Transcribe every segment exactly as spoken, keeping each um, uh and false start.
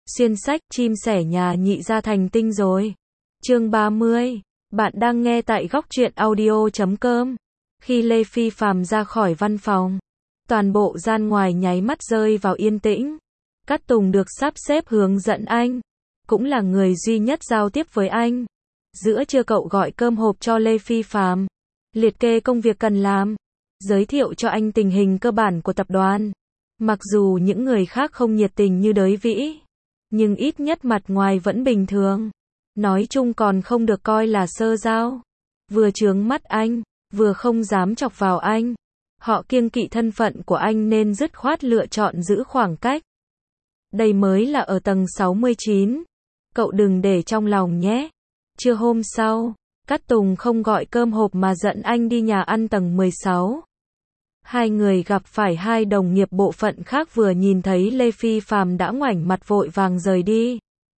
Xuyên sách, chim sẻ nhà nhị ra thành tinh rồi. Chương ba mươi. Bạn đang nghe tại góc truyện audio chấm com. Khi Lê Phi Phạm ra khỏi văn phòng, toàn bộ gian ngoài nháy mắt rơi vào yên tĩnh. Cát Tùng được sắp xếp hướng dẫn anh, cũng là người duy nhất giao tiếp với anh. Giữa trưa cậu gọi cơm hộp cho Lê Phi Phạm, liệt kê công việc cần làm, giới thiệu cho anh tình hình cơ bản của tập đoàn. Mặc dù những người khác không nhiệt tình như Đới Vĩ, nhưng ít nhất mặt ngoài vẫn bình thường. Nói chung còn không được coi là sơ giao. Vừa chướng mắt anh, vừa không dám chọc vào anh. Họ kiêng kỵ thân phận của anh nên dứt khoát lựa chọn giữ khoảng cách. Đây mới là ở tầng sáu mươi chín. Cậu đừng để trong lòng nhé. Trưa hôm sau, Cát Tùng không gọi cơm hộp mà dẫn anh đi nhà ăn tầng mười sáu. Hai người gặp phải hai đồng nghiệp bộ phận khác, vừa nhìn thấy Lê Phi Phạm đã ngoảnh mặt vội vàng rời đi.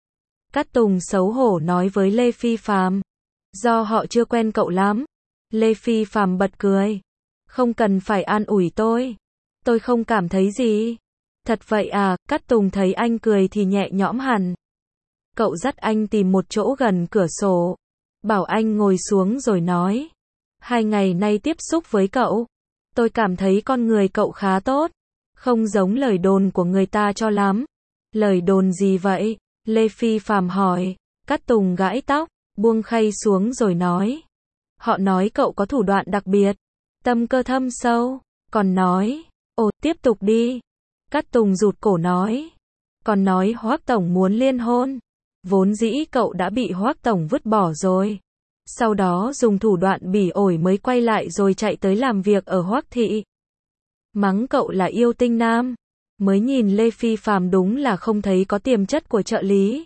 Cát Tùng xấu hổ nói với Lê Phi Phạm, do họ chưa quen cậu lắm. Lê Phi Phạm bật cười, không cần phải an ủi tôi, tôi không cảm thấy gì. Thật vậy à? Cát Tùng thấy anh cười thì nhẹ nhõm hẳn. Cậu dắt anh tìm một chỗ gần cửa sổ, bảo anh ngồi xuống rồi nói, hai ngày nay tiếp xúc với cậu, tôi cảm thấy con người cậu khá tốt, không giống lời đồn của người ta cho lắm. Lời đồn gì vậy? Lê Phi Phạm hỏi. Cát Tùng gãi tóc, buông khay xuống rồi nói, họ nói cậu có thủ đoạn đặc biệt, tâm cơ thâm sâu, còn nói, ồ, tiếp tục đi. Cát Tùng rụt cổ nói, còn nói Hoắc Tổng muốn liên hôn. Vốn dĩ cậu đã bị Hoắc Tổng vứt bỏ rồi, sau đó dùng thủ đoạn bỉ ổi mới quay lại rồi chạy tới làm việc ở Hoắc Thị. Mắng cậu là yêu tinh nam. Mới nhìn Lê Phi Phạm đúng là không thấy có tiềm chất của trợ lý.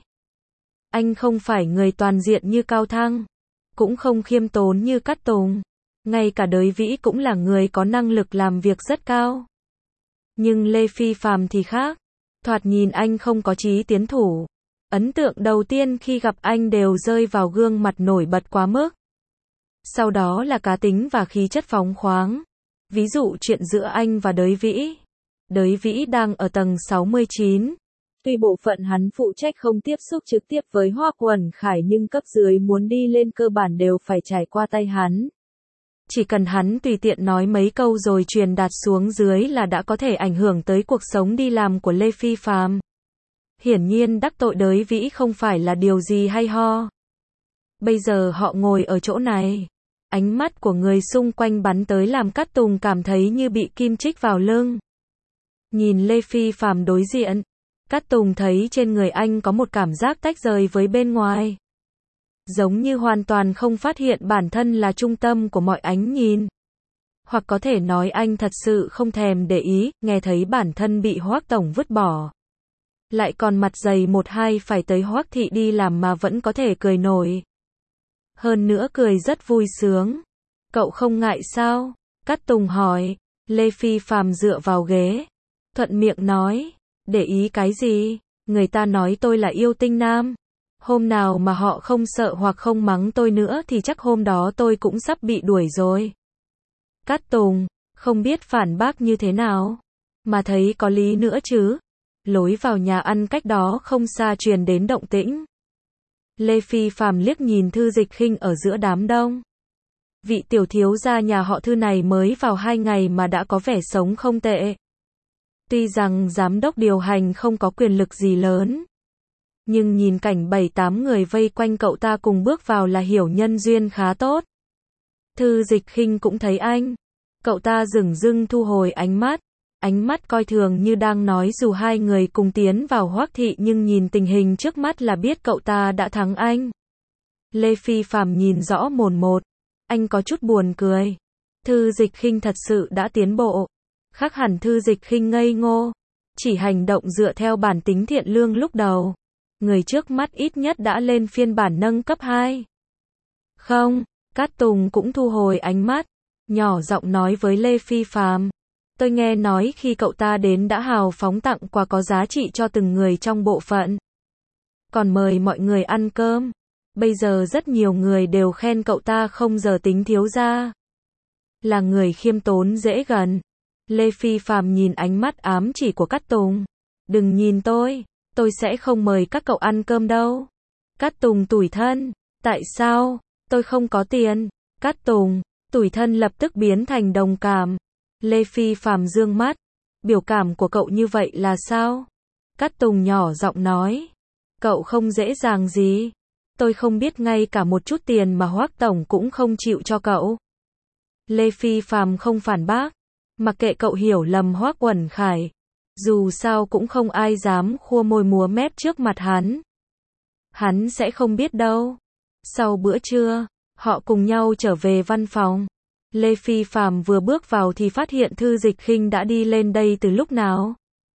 Anh không phải người toàn diện như Cao Thăng, cũng không khiêm tốn như Cát Tùng. Ngay cả Đới Vĩ cũng là người có năng lực làm việc rất cao. Nhưng Lê Phi Phạm thì khác. Thoạt nhìn anh không có chí tiến thủ. Ấn tượng đầu tiên khi gặp anh đều rơi vào gương mặt nổi bật quá mức. Sau đó là cá tính và khí chất phóng khoáng. Ví dụ chuyện giữa anh và Đới Vĩ. Đới Vĩ đang ở tầng sáu mươi chín. Tuy bộ phận hắn phụ trách không tiếp xúc trực tiếp với Hoắc Uẩn Khải, nhưng cấp dưới muốn đi lên cơ bản đều phải trải qua tay hắn. Chỉ cần hắn tùy tiện nói mấy câu rồi truyền đạt xuống dưới là đã có thể ảnh hưởng tới cuộc sống đi làm của Lê Phi Phạm. Hiển nhiên đắc tội Đới Vĩ không phải là điều gì hay ho. Bây giờ họ ngồi ở chỗ này, ánh mắt của người xung quanh bắn tới làm Cát Tùng cảm thấy như bị kim chích vào lưng. Nhìn Lê Phi Phạm đối diện, Cát Tùng thấy trên người anh có một cảm giác tách rời với bên ngoài. Giống như hoàn toàn không phát hiện bản thân là trung tâm của mọi ánh nhìn. Hoặc có thể nói anh thật sự không thèm để ý, nghe thấy bản thân bị Hoắc Tổng vứt bỏ. Lại còn mặt dày một hai phải tới Hoắc Thị đi làm mà vẫn có thể cười nổi. Hơn nữa cười rất vui sướng. Cậu không ngại sao? Cát Tùng hỏi. Lê Phi Phạm dựa vào ghế, thuận miệng nói, để ý cái gì? Người ta nói tôi là yêu tinh nam. Hôm nào mà họ không sợ hoặc không mắng tôi nữa thì chắc hôm đó tôi cũng sắp bị đuổi rồi. Cát Tùng, không biết phản bác như thế nào, mà thấy có lý nữa chứ. Lối vào nhà ăn cách đó không xa truyền đến động tĩnh. Lê Phi Phạm liếc nhìn Thư Dịch Khinh ở giữa đám đông. Vị tiểu thiếu gia nhà họ Thư này mới vào hai ngày mà đã có vẻ sống không tệ. Tuy rằng giám đốc điều hành không có quyền lực gì lớn, nhưng nhìn cảnh bảy tám người vây quanh cậu ta cùng bước vào là hiểu nhân duyên khá tốt. Thư Dịch Khinh cũng thấy anh. Cậu ta dửng dưng thu hồi ánh mắt. Ánh mắt coi thường như đang nói dù hai người cùng tiến vào Hoắc Thị nhưng nhìn tình hình trước mắt là biết cậu ta đã thắng anh. Lê Phi Phạm nhìn rõ mồn một. Anh có chút buồn cười. Thư Dịch Khinh thật sự đã tiến bộ. Khác hẳn Thư Dịch Khinh ngây ngô, chỉ hành động dựa theo bản tính thiện lương lúc đầu. Người trước mắt ít nhất đã lên phiên bản nâng cấp hai. Không, Cát Tùng cũng thu hồi ánh mắt, nhỏ giọng nói với Lê Phi Phạm. Tôi nghe nói khi cậu ta đến đã hào phóng tặng quà có giá trị cho từng người trong bộ phận. Còn mời mọi người ăn cơm. Bây giờ rất nhiều người đều khen cậu ta không giờ tính thiếu gia. Là người khiêm tốn dễ gần. Lê Phi Phạm nhìn ánh mắt ám chỉ của Cát Tùng. Đừng nhìn tôi. tôi sẽ không mời các cậu ăn cơm đâu. Cát Tùng tủi thân, tại sao? Tôi không có tiền. Cát Tùng, tủi thân lập tức biến thành đồng cảm. Lê Phi Phạm dương mắt, biểu cảm của cậu như vậy là sao? Cát Tùng nhỏ giọng nói, cậu không dễ dàng gì. Tôi không biết ngay cả một chút tiền mà Hoắc Tổng cũng không chịu cho cậu. Lê Phi Phạm không phản bác, mặc kệ cậu hiểu lầm Hoắc Uẩn Khải. Dù sao cũng không ai dám khua môi múa mép trước mặt hắn. Hắn sẽ không biết đâu. Sau bữa trưa, họ cùng nhau trở về văn phòng. Lê Phi Phạm vừa bước vào thì phát hiện Thư Dịch Khinh đã đi lên đây từ lúc nào.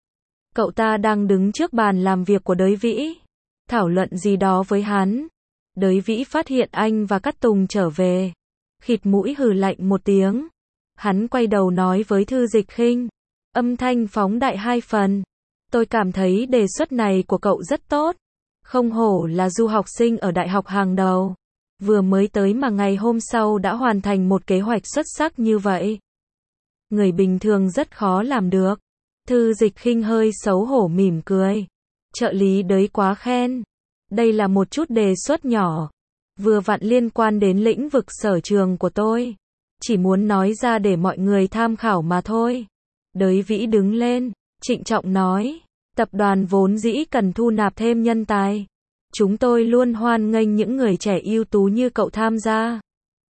Cậu ta đang đứng trước bàn làm việc của Đới Vĩ, thảo luận gì đó với hắn. Đới Vĩ phát hiện anh và Cát Tùng trở về, khịt mũi hừ lạnh một tiếng. Hắn quay đầu nói với Thư Dịch Khinh, âm thanh phóng đại hai phần. Tôi cảm thấy đề xuất này của cậu rất tốt. Không hổ là du học sinh ở đại học hàng đầu. Vừa mới tới mà ngày hôm sau đã hoàn thành một kế hoạch xuất sắc như vậy. Người bình thường rất khó làm được. Thư Dịch Khinh hơi xấu hổ mỉm cười. Trợ lý Đới quá khen. Đây là một chút đề xuất nhỏ, vừa vặn liên quan đến lĩnh vực sở trường của tôi. Chỉ muốn nói ra để mọi người tham khảo mà thôi. Đới Vĩ đứng lên, trịnh trọng nói, tập đoàn vốn dĩ cần thu nạp thêm nhân tài. Chúng tôi luôn hoan nghênh những người trẻ ưu tú như cậu tham gia.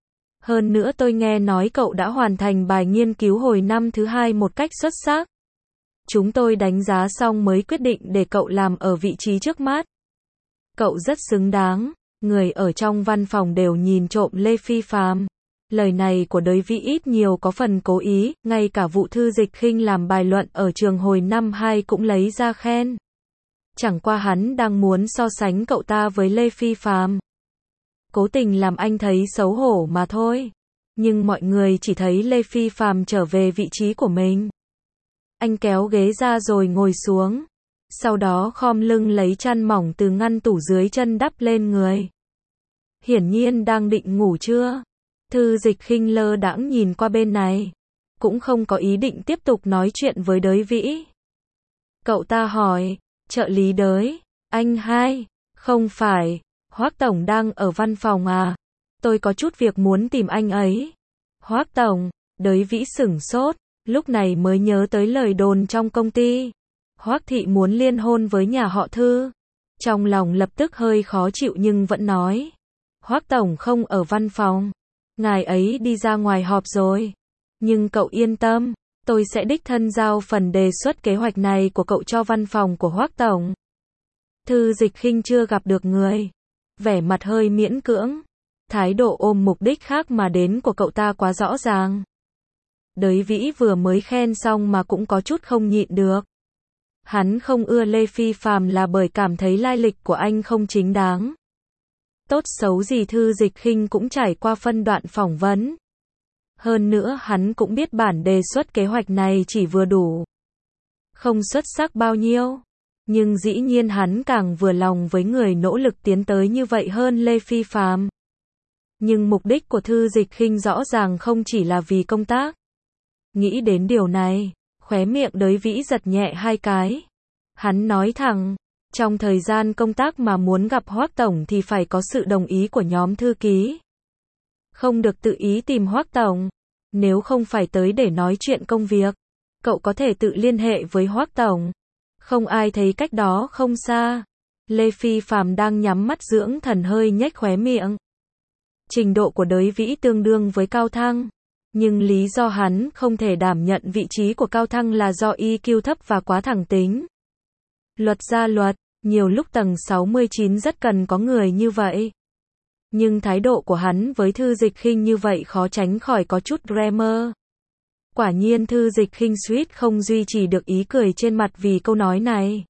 Hơn nữa tôi nghe nói cậu đã hoàn thành bài nghiên cứu hồi năm thứ hai một cách xuất sắc. Chúng tôi đánh giá xong mới quyết định để cậu làm ở vị trí trước mắt. Cậu rất xứng đáng. Người ở trong văn phòng đều nhìn trộm Lê Phi Phạm. Lời này của Đới Vĩ ít nhiều có phần cố ý, ngay cả vụ Thư Dịch Khinh làm bài luận ở trường hồi năm hai cũng lấy ra khen. Chẳng qua hắn đang muốn so sánh cậu ta với Lê Phi Phạm. Cố tình làm anh thấy xấu hổ mà thôi. Nhưng mọi người chỉ thấy Lê Phi Phạm trở về vị trí của mình. Anh kéo ghế ra rồi ngồi xuống. Sau đó khom lưng lấy chăn mỏng từ ngăn tủ dưới chân đắp lên người. Hiển nhiên đang định ngủ trưa. Thư Dịch Khinh lơ đãng nhìn qua bên này, cũng không có ý định tiếp tục nói chuyện với Đới Vĩ. Cậu ta hỏi, trợ lý Đới, anh hai, không phải, Hoắc Tổng đang ở văn phòng à? Tôi có chút việc muốn tìm anh ấy. Hoắc Tổng, Đới Vĩ sửng sốt, lúc này mới nhớ tới lời đồn trong công ty. Hoắc thị muốn liên hôn với nhà họ Thư. Trong lòng lập tức hơi khó chịu nhưng vẫn nói, Hoắc Tổng không ở văn phòng. Ngài ấy đi ra ngoài họp rồi. Nhưng cậu yên tâm, tôi sẽ đích thân giao phần đề xuất kế hoạch này của cậu cho văn phòng của Hoắc Tổng. Thư Dịch Khinh chưa gặp được người. Vẻ mặt hơi miễn cưỡng. Thái độ ôm mục đích khác mà đến của cậu ta quá rõ ràng. Đới Vĩ vừa mới khen xong mà cũng có chút không nhịn được. Hắn không ưa Lê Phi Phạm là bởi cảm thấy lai lịch của anh không chính đáng. Tốt xấu gì Thư Dịch Khinh cũng trải qua phân đoạn phỏng vấn. Hơn nữa hắn cũng biết bản đề xuất kế hoạch này chỉ vừa đủ. Không xuất sắc bao nhiêu. Nhưng dĩ nhiên hắn càng vừa lòng với người nỗ lực tiến tới như vậy hơn Lê Phi Phạm. Nhưng mục đích của Thư Dịch Khinh rõ ràng không chỉ là vì công tác. Nghĩ đến điều này, khóe miệng Đới Vĩ giật nhẹ hai cái. Hắn nói thẳng, trong thời gian công tác mà muốn gặp Hoắc Tổng thì phải có sự đồng ý của nhóm thư ký. Không được tự ý tìm Hoắc Tổng. Nếu không phải tới để nói chuyện công việc, cậu có thể tự liên hệ với Hoắc Tổng. Không ai thấy cách đó không xa. Lê Phi Phạm đang nhắm mắt dưỡng thần hơi nhếch khóe miệng. Trình độ của Đới Vĩ tương đương với Cao Thăng. Nhưng lý do hắn không thể đảm nhận vị trí của Cao Thăng là do i kiu thấp và quá thẳng tính. Luật ra luật, nhiều lúc tầng sáu mươi chín rất cần có người như vậy. Nhưng thái độ của hắn với Thư Dịch Khinh như vậy khó tránh khỏi có chút grammar. Quả nhiên Thư Dịch Khinh suýt không duy trì được ý cười trên mặt vì câu nói này.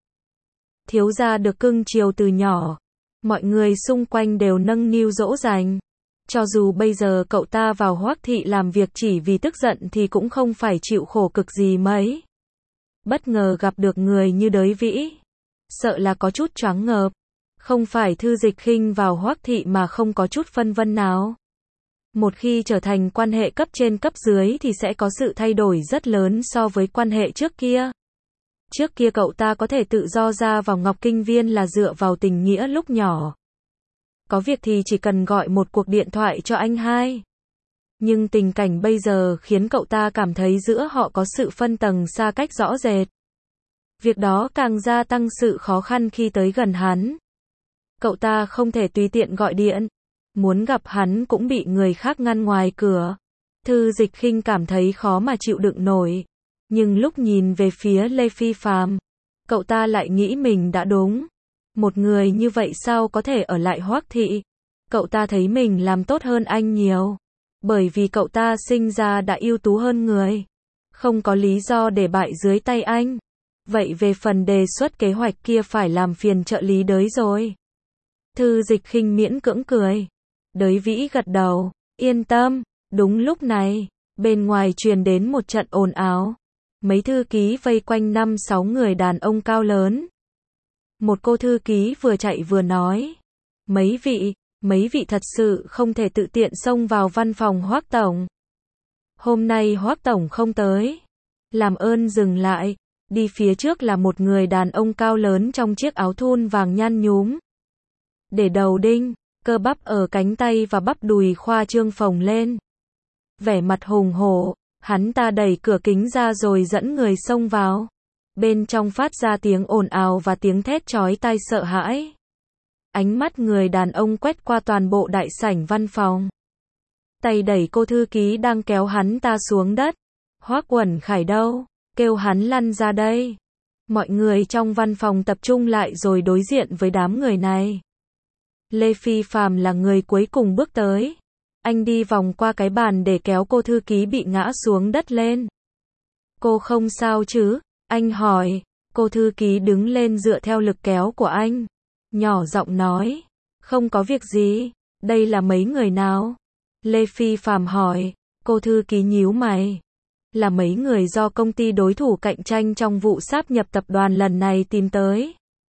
Thiếu gia được cưng chiều từ nhỏ. Mọi người xung quanh đều nâng niu dỗ dành. Cho dù bây giờ cậu ta vào Hoắc thị làm việc chỉ vì tức giận thì cũng không phải chịu khổ cực gì mấy. Bất ngờ gặp được người như Đới Vĩ. Sợ là có chút choáng ngợp. Không phải Thư Dịch Khinh vào Hoắc thị mà không có chút phân vân nào. Một khi trở thành quan hệ cấp trên cấp dưới thì sẽ có sự thay đổi rất lớn so với quan hệ trước kia. Trước kia cậu ta có thể tự do ra vào Ngọc Kinh Viên là dựa vào tình nghĩa lúc nhỏ. Có việc thì chỉ cần gọi một cuộc điện thoại cho anh hai. Nhưng tình cảnh bây giờ khiến cậu ta cảm thấy giữa họ có sự phân tầng xa cách rõ rệt. Việc đó càng gia tăng sự khó khăn khi tới gần hắn. Cậu ta không thể tùy tiện gọi điện. Muốn gặp hắn cũng bị người khác ngăn ngoài cửa. Thư Dịch Khinh cảm thấy khó mà chịu đựng nổi. Nhưng lúc nhìn về phía Lê Phi Phàm, cậu ta lại nghĩ mình đã đúng. Một người như vậy sao có thể ở lại Hoắc thị? Cậu ta thấy mình làm tốt hơn anh nhiều. Bởi vì cậu ta sinh ra đã ưu tú hơn người. Không có lý do để bại dưới tay anh. Vậy về phần đề xuất kế hoạch kia phải làm phiền trợ lý Đới rồi. Thư Dịch Khinh miễn cưỡng cười. Đới Vĩ gật đầu. Yên tâm. Đúng lúc này, bên ngoài truyền đến một trận ồn ào. Mấy thư ký vây quanh năm sáu người đàn ông cao lớn. Một cô thư ký vừa chạy vừa nói. Mấy vị, mấy vị thật sự không thể tự tiện xông vào văn phòng Hoắc tổng. Hôm nay Hoắc tổng không tới. Làm ơn dừng lại. Đi phía trước là một người đàn ông cao lớn trong chiếc áo thun vàng nhăn nhúm. Để đầu đinh, cơ bắp ở cánh tay và bắp đùi khoa trương phồng lên. Vẻ mặt hùng hổ, hắn ta đẩy cửa kính ra rồi dẫn người xông vào. Bên trong phát ra tiếng ồn ào và tiếng thét chói tai sợ hãi. Ánh mắt người đàn ông quét qua toàn bộ đại sảnh văn phòng. Tay đẩy cô thư ký đang kéo hắn ta xuống đất. Hoắc Uẩn Khải đâu? Kêu hắn lăn ra đây. Mọi người trong văn phòng tập trung lại rồi đối diện với đám người này. Lê Phi Phàm là người cuối cùng bước tới. Anh đi vòng qua cái bàn để kéo cô thư ký bị ngã xuống đất lên. Cô không sao chứ? Anh hỏi. Cô thư ký đứng lên dựa theo lực kéo của anh. Nhỏ giọng nói. Không có việc gì. Đây là mấy người nào? Lê Phi Phàm hỏi. Cô thư ký nhíu mày. Là mấy người do công ty đối thủ cạnh tranh trong vụ sáp nhập tập đoàn lần này tìm tới.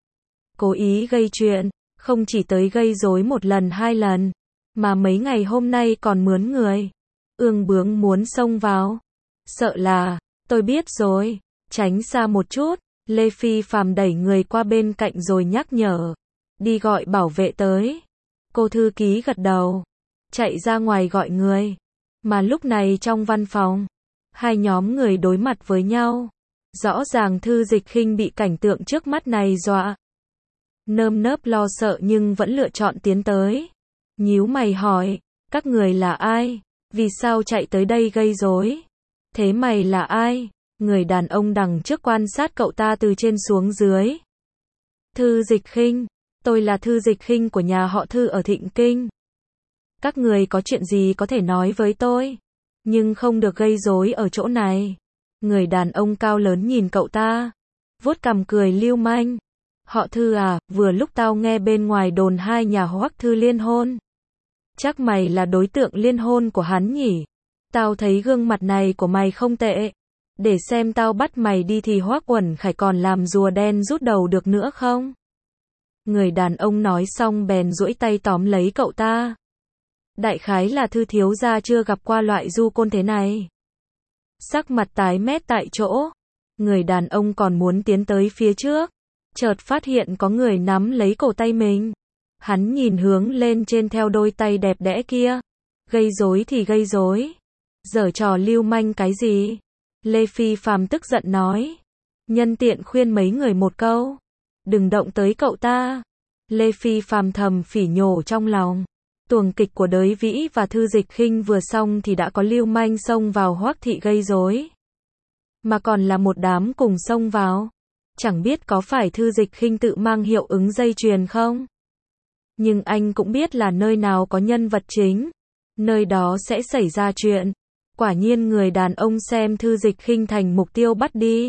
Cố ý gây chuyện. Không chỉ tới gây rối một lần hai lần. Mà mấy ngày hôm nay còn mướn người. Ương bướng muốn xông vào. Sợ là, tôi biết rồi. Tránh xa một chút. Lê Phi Phàm đẩy người qua bên cạnh rồi nhắc nhở. Đi gọi bảo vệ tới. Cô thư ký gật đầu. Chạy ra ngoài gọi người. Mà lúc này trong văn phòng, hai nhóm người đối mặt với nhau. Rõ ràng Thư Dịch Khinh bị cảnh tượng trước mắt này dọa. Nơm nớp lo sợ nhưng vẫn lựa chọn tiến tới. Nhíu mày hỏi, các người là ai? Vì sao chạy tới đây gây rối? Thế mày là ai? Người đàn ông đằng trước quan sát cậu ta từ trên xuống dưới. Thư Dịch Khinh, tôi là Thư Dịch Khinh của nhà họ Thư ở Thịnh Kinh. Các người có chuyện gì có thể nói với tôi, nhưng không được gây rối ở chỗ này. Người đàn ông cao lớn nhìn cậu ta, vuốt cằm cười lưu manh. Họ Thư à, vừa lúc tao nghe bên ngoài đồn hai nhà Hoắc Thư liên hôn. Chắc mày là đối tượng liên hôn của hắn nhỉ? Tao thấy gương mặt này của mày không tệ. Để xem tao bắt mày đi thì Hoắc Uẩn Khải còn làm rùa đen rút đầu được nữa không? Người đàn ông nói xong bèn duỗi tay tóm lấy cậu ta. Đại khái là Thư thiếu gia chưa gặp qua loại du côn thế này. Sắc mặt tái mét tại chỗ. Người đàn ông còn muốn tiến tới phía trước. Chợt phát hiện có người nắm lấy cổ tay mình. Hắn nhìn hướng lên trên theo đôi tay đẹp đẽ kia. Gây rối thì gây rối. Giở trò lưu manh cái gì? Lê Phi Phàm tức giận nói. Nhân tiện khuyên mấy người một câu. Đừng động tới cậu ta. Lê Phi Phàm thầm phỉ nhổ trong lòng. Tuồng kịch của Đới Vĩ và Thư Dịch Khinh vừa xong thì đã có lưu manh xông vào Hoắc thị gây rối. Mà còn là một đám cùng xông vào. Chẳng biết có phải Thư Dịch Khinh tự mang hiệu ứng dây chuyền không? Nhưng anh cũng biết là nơi nào có nhân vật chính, nơi đó sẽ xảy ra chuyện. Quả nhiên người đàn ông xem Thư Dịch Khinh thành mục tiêu bắt đi.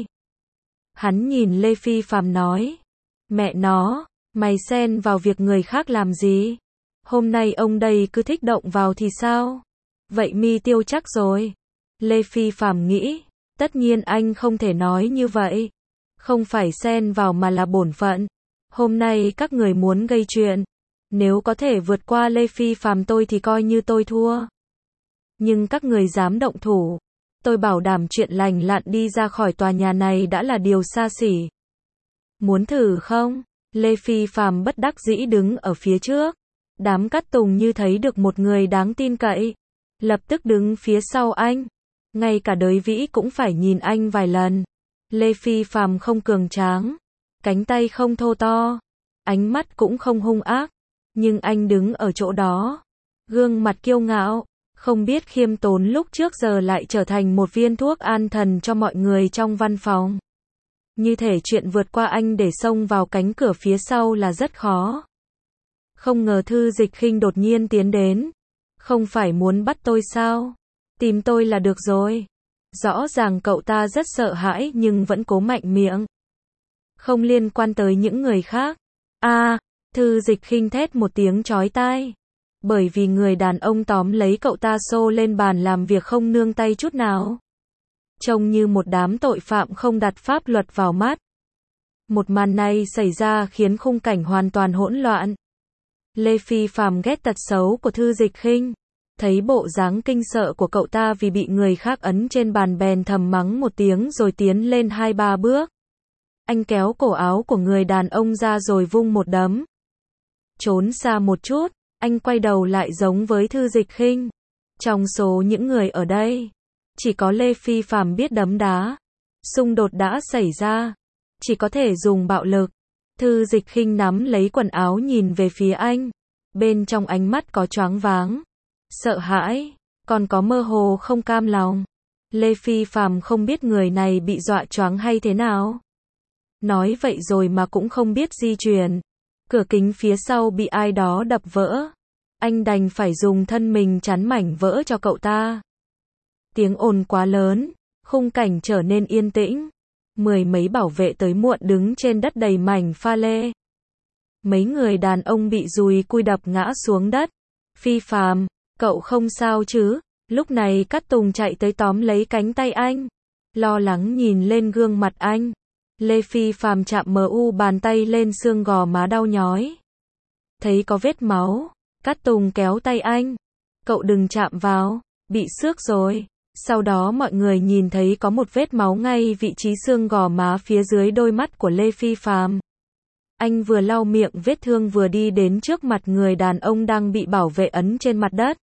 Hắn nhìn Lê Phi Phàm nói. Mẹ nó, mày xen vào việc người khác làm gì? Hôm nay ông đây cứ thích động vào thì sao? Vậy mi tiêu chắc rồi. Lê Phi Phàm nghĩ, tất nhiên anh không thể nói như vậy. Không phải xen vào mà là bổn phận. Hôm nay các người muốn gây chuyện. Nếu có thể vượt qua Lê Phi Phàm tôi thì coi như tôi thua. Nhưng các người dám động thủ. Tôi bảo đảm chuyện lành lặn đi ra khỏi tòa nhà này đã là điều xa xỉ. Muốn thử không? Lê Phi Phạm bất đắc dĩ đứng ở phía trước. Đám Cát Tùng như thấy được một người đáng tin cậy. Lập tức đứng phía sau anh. Ngay cả Đới Vĩ cũng phải nhìn anh vài lần. Lê Phi Phạm không cường tráng. Cánh tay không thô to. Ánh mắt cũng không hung ác. Nhưng anh đứng ở chỗ đó. Gương mặt kiêu ngạo. Không biết khiêm tốn lúc trước giờ lại trở thành một viên thuốc an thần cho mọi người trong văn phòng. Như thể chuyện vượt qua anh để xông vào cánh cửa phía sau là rất khó. Không ngờ Thư Dịch Khinh đột nhiên tiến đến. Không phải muốn bắt tôi sao? Tìm tôi là được rồi. Rõ ràng cậu ta rất sợ hãi nhưng vẫn cố mạnh miệng. Không liên quan tới những người khác. A, à, Thư Dịch Khinh thét một tiếng chói tai. Bởi vì người đàn ông tóm lấy cậu ta xô lên bàn làm việc không nương tay chút nào. Trông như một đám tội phạm không đặt pháp luật vào mắt. Một màn này xảy ra khiến khung cảnh hoàn toàn hỗn loạn. Lê Phi Phạm ghét tật xấu của Thư Dịch Khinh. Thấy bộ dáng kinh sợ của cậu ta vì bị người khác ấn trên bàn bèn thầm mắng một tiếng rồi tiến lên hai ba bước. Anh kéo cổ áo của người đàn ông ra rồi vung một đấm. Trốn xa một chút, anh quay đầu lại giống với Thư Dịch Khinh. Trong số những người ở đây, chỉ có Lê Phi Phạm biết đấm đá. Xung đột đã xảy ra, chỉ có thể dùng bạo lực. Thư Dịch Khinh nắm lấy quần áo nhìn về phía anh. Bên trong ánh mắt có choáng váng, sợ hãi, còn có mơ hồ không cam lòng. Lê Phi Phạm không biết người này bị dọa choáng hay thế nào. Nói vậy rồi mà cũng không biết di chuyển. Cửa kính phía sau bị ai đó đập vỡ. Anh đành phải dùng thân mình chắn mảnh vỡ cho cậu ta. Tiếng ồn quá lớn, khung cảnh trở nên yên tĩnh. Mười mấy bảo vệ tới muộn đứng trên đất đầy mảnh pha lê. Mấy người đàn ông bị dùi cui đập ngã xuống đất. Phi Phạm, cậu không sao chứ? Lúc này Cát Tùng chạy tới tóm lấy cánh tay anh. Lo lắng nhìn lên gương mặt anh. Lê Phi Phạm chạm mờ u bàn tay lên xương gò má đau nhói. Thấy có vết máu, Cát Tùng kéo tay anh. Cậu đừng chạm vào, bị xước rồi. Sau đó mọi người nhìn thấy có một vết máu ngay vị trí xương gò má phía dưới đôi mắt của Lê Phi Phạm. Anh vừa lau miệng vết thương vừa đi đến trước mặt người đàn ông đang bị bảo vệ ấn trên mặt đất.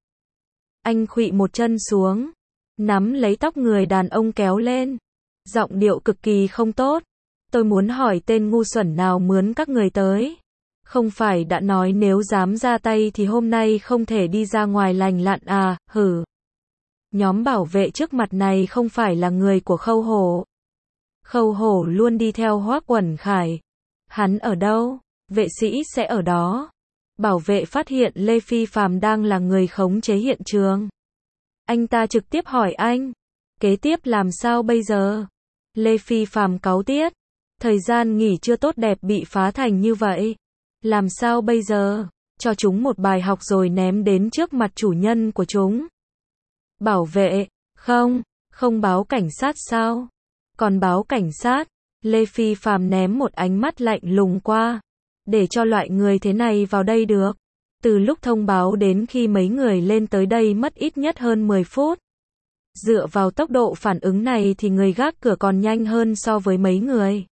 Anh khuỵu một chân xuống, nắm lấy tóc người đàn ông kéo lên. Giọng điệu cực kỳ không tốt. Tôi muốn hỏi tên ngu xuẩn nào mướn các người tới. Không phải đã nói nếu dám ra tay thì hôm nay không thể đi ra ngoài lành lặn à, hử. Nhóm bảo vệ trước mặt này không phải là người của Khâu Hổ. Khâu Hổ luôn đi theo Hoắc Uẩn Khải. Hắn ở đâu, vệ sĩ sẽ ở đó. Bảo vệ phát hiện Lê Phi Phạm đang là người khống chế hiện trường. Anh ta trực tiếp hỏi anh, kế tiếp làm sao bây giờ? Lê Phi Phạm cáu tiết, thời gian nghỉ chưa tốt đẹp bị phá thành như vậy. Làm sao bây giờ? Cho chúng một bài học rồi ném đến trước mặt chủ nhân của chúng. Bảo vệ, không, không báo cảnh sát sao? Còn báo cảnh sát? Lê Phi Phạm ném một ánh mắt lạnh lùng qua. Để cho loại người thế này vào đây được. Từ lúc thông báo đến khi mấy người lên tới đây mất ít nhất hơn mười phút. Dựa vào tốc độ phản ứng này thì người gác cửa còn nhanh hơn so với mấy người.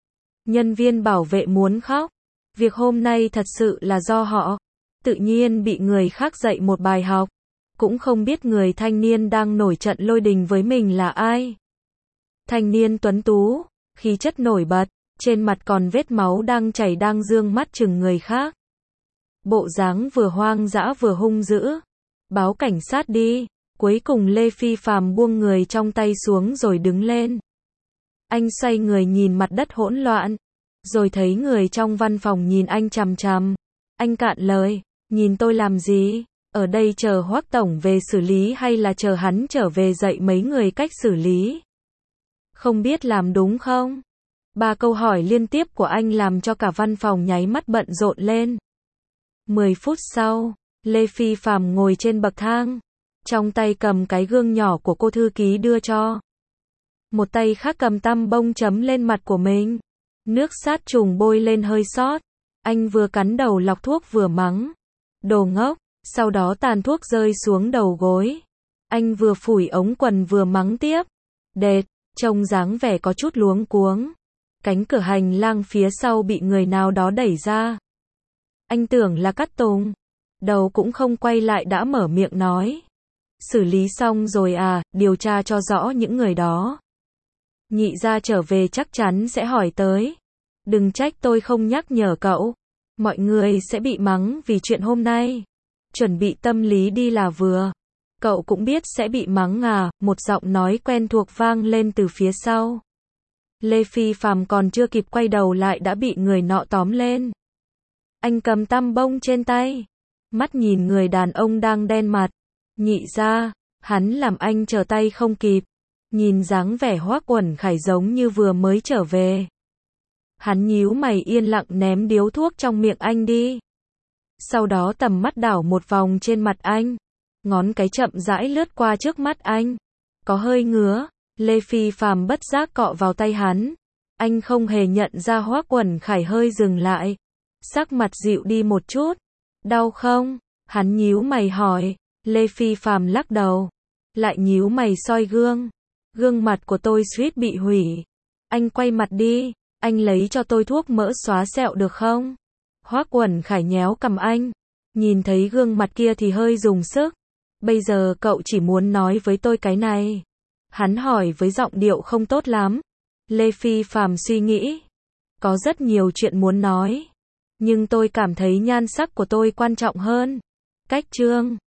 Nhân viên bảo vệ muốn khóc. Việc hôm nay thật sự là do họ. Tự nhiên bị người khác dạy một bài học. Cũng không biết người thanh niên đang nổi trận lôi đình với mình là ai. Thanh niên tuấn tú, khí chất nổi bật, trên mặt còn vết máu đang chảy đang dương mắt chừng người khác. Bộ dáng vừa hoang dã vừa hung dữ. Báo cảnh sát đi. Cuối cùng Lê Phi Phạm buông người trong tay xuống rồi đứng lên. Anh xoay người nhìn mặt đất hỗn loạn. Rồi thấy người trong văn phòng nhìn anh chằm chằm. Anh cạn lời, nhìn tôi làm gì? Ở đây chờ Hoắc Tổng về xử lý hay là chờ hắn trở về dạy mấy người cách xử lý? Không biết làm đúng không? Ba câu hỏi liên tiếp của anh làm cho cả văn phòng nháy mắt bận rộn lên. Mười phút sau, Lê Phi Phạm ngồi trên bậc thang. Trong tay cầm cái gương nhỏ của cô thư ký đưa cho. Một tay khác cầm tăm bông chấm lên mặt của mình. Nước sát trùng bôi lên hơi sót. Anh vừa cắn đầu lọc thuốc vừa mắng. Đồ ngốc. Sau đó tàn thuốc rơi xuống đầu gối. Anh vừa phủi ống quần vừa mắng tiếp. Đệt, trông dáng vẻ có chút luống cuống. Cánh cửa hành lang phía sau bị người nào đó đẩy ra. Anh tưởng là Cát Tùng. Đầu cũng không quay lại đã mở miệng nói. Xử lý xong rồi à, điều tra cho rõ những người đó. Nhị gia trở về chắc chắn sẽ hỏi tới. Đừng trách tôi không nhắc nhở cậu. Mọi người sẽ bị mắng vì chuyện hôm nay. Chuẩn bị tâm lý đi là vừa. Cậu cũng biết sẽ bị mắng à, một giọng nói quen thuộc vang lên từ phía sau. Lê Phi Phàm còn chưa kịp quay đầu lại đã bị người nọ tóm lên. Anh cầm tăm bông trên tay. Mắt nhìn người đàn ông đang đen mặt. Nhị gia, hắn làm anh trở tay không kịp. Nhìn dáng vẻ Hoắc Uẩn Khải giống như vừa mới trở về. Hắn nhíu mày yên lặng ném điếu thuốc trong miệng anh đi. Sau đó tầm mắt đảo một vòng trên mặt anh. Ngón cái chậm rãi lướt qua trước mắt anh. Có hơi ngứa. Lê Phi Phàm bất giác cọ vào tay hắn. Anh không hề nhận ra Hoắc Uẩn Khải hơi dừng lại. Sắc mặt dịu đi một chút. Đau không? Hắn nhíu mày hỏi. Lê Phi Phàm lắc đầu. Lại nhíu mày soi gương. Gương mặt của tôi suýt bị hủy. Anh quay mặt đi. Anh lấy cho tôi thuốc mỡ xóa sẹo được không? Hoắc Uẩn Khải nhéo cằm anh. Nhìn thấy gương mặt kia thì hơi dùng sức. Bây giờ cậu chỉ muốn nói với tôi cái này. Hắn hỏi với giọng điệu không tốt lắm. Lê Phi Phàm suy nghĩ. Có rất nhiều chuyện muốn nói. Nhưng tôi cảm thấy nhan sắc của tôi quan trọng hơn. Cách Trương.